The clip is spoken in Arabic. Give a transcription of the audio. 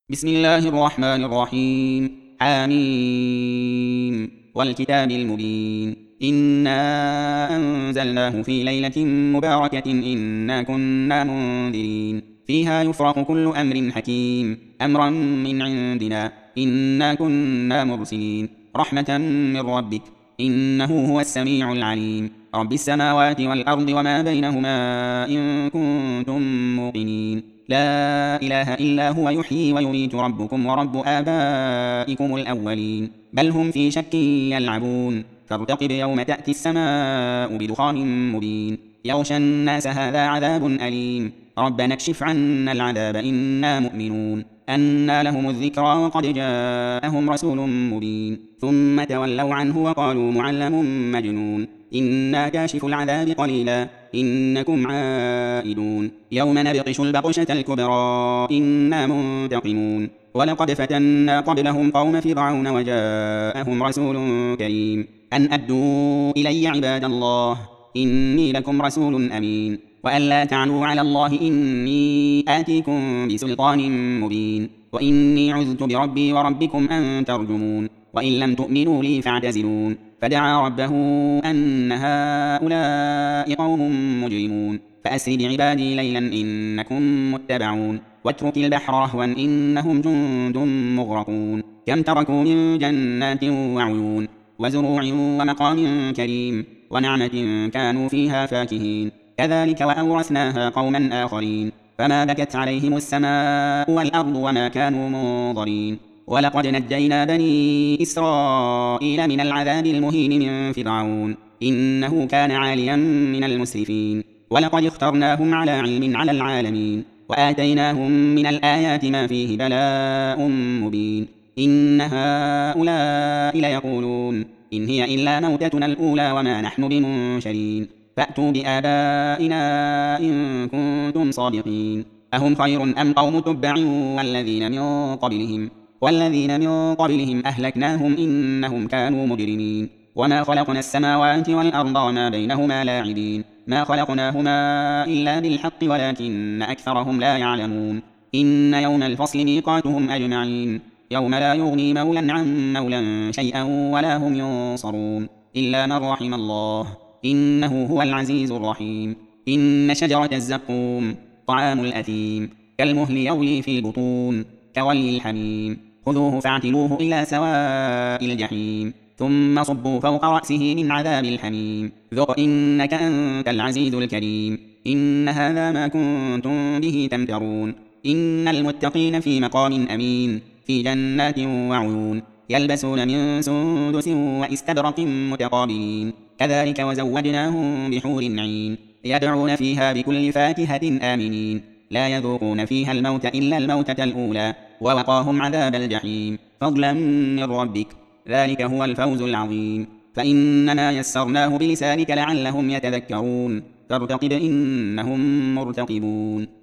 بسم الله الرحمن الرحيم حميم والكتاب المبين إنا أنزلناه في ليلة مباركة إنا كنا منذرين فيها يفرق كل أمر حكيم أمرا من عندنا إنا كنا مرسلين رحمة من ربك إنه هو السميع العليم رب السماوات والأرض وما بينهما إن كنتم موقنين لا إله إلا هو يحيي ويميت ربكم ورب آبائكم الأولين بل هم في شك يلعبون فارتقب يوم تأتي السماء بدخان مبين يغشى الناس هذا عذاب أليم ربنا اكشف عنا العذاب إنا مؤمنون أنى لهم الذكرى وقد جاءهم رسول مبين ثم تولوا عنه وقالوا معلم مجنون إنا كاشف العذاب قليلا إنكم عائدون يوم نبطش البطشة الكبرى إنا منتقمون ولقد فتنا قبلهم قوم فرعون وجاءهم رسول كريم أن أدوا إلي عباد الله إني لكم رسول أمين وأن لا تعلوا على الله إني آتيكم بسلطان مبين وإني عذت بربي وربكم أن ترجمون وإن لم تؤمنوا لي فاعتزلون فدعا ربه أن هؤلاء قوم مجرمون فأسر بعبادي ليلا إنكم متبعون واترك البحر رهوا إنهم جند مغرقون كم تركوا من جنات وعيون وزروع ومقام كريم ونعمة كانوا فيها فاكهين كذلك وأورثناها قوما آخرين فما بكت عليهم السماء والأرض وما كانوا منظرين ولقد نجينا بني إسرائيل من العذاب المهين من فرعون إنه كان عاليا من المسرفين ولقد اخترناهم على علم على العالمين وآتيناهم من الآيات ما فيه بلاء مبين إن هؤلاء ليقولون إن هي إلا موتتنا الأولى وما نحن بمنشرين فأتوا بآبائنا إن كنتم صادقين أهم خير أم قوم تبع والذين من قبلهم أهلكناهم إنهم كانوا مجرمين وما خلقنا السماوات والأرض وما بينهما لاعبين ما خلقناهما إلا بالحق ولكن أكثرهم لا يعلمون إن يوم الفصل ميقاتهم أجمعين يوم لا يغني مولا عن مولا شيئا ولا هم ينصرون إلا من رحم الله إنه هو العزيز الرحيم إن شجرة الزقوم طعام الأثيم كالمهل يغلي في البطون كغلي الحميم خذوه فاعتلوه إلى سواء الجحيم ثم صبوا فوق رأسه من عذاب الحميم ذق إنك أنت العزيز الكريم إن هذا ما كنتم به تمترون إن المتقين في مقام أمين في جنات وعيون يلبسون من سندس وإستبرق متقابلين كذلك وزوجناهم بحور عين يدعون فيها بكل فاكهة آمنين لا يذوقون فيها الموت إلا الموتة الأولى ووقاهم عذاب الجحيم فضلا من ربك ذلك هو الفوز العظيم فإننا يسرناه بلسانك لعلهم يتذكرون فارتقب إنهم مرتقبون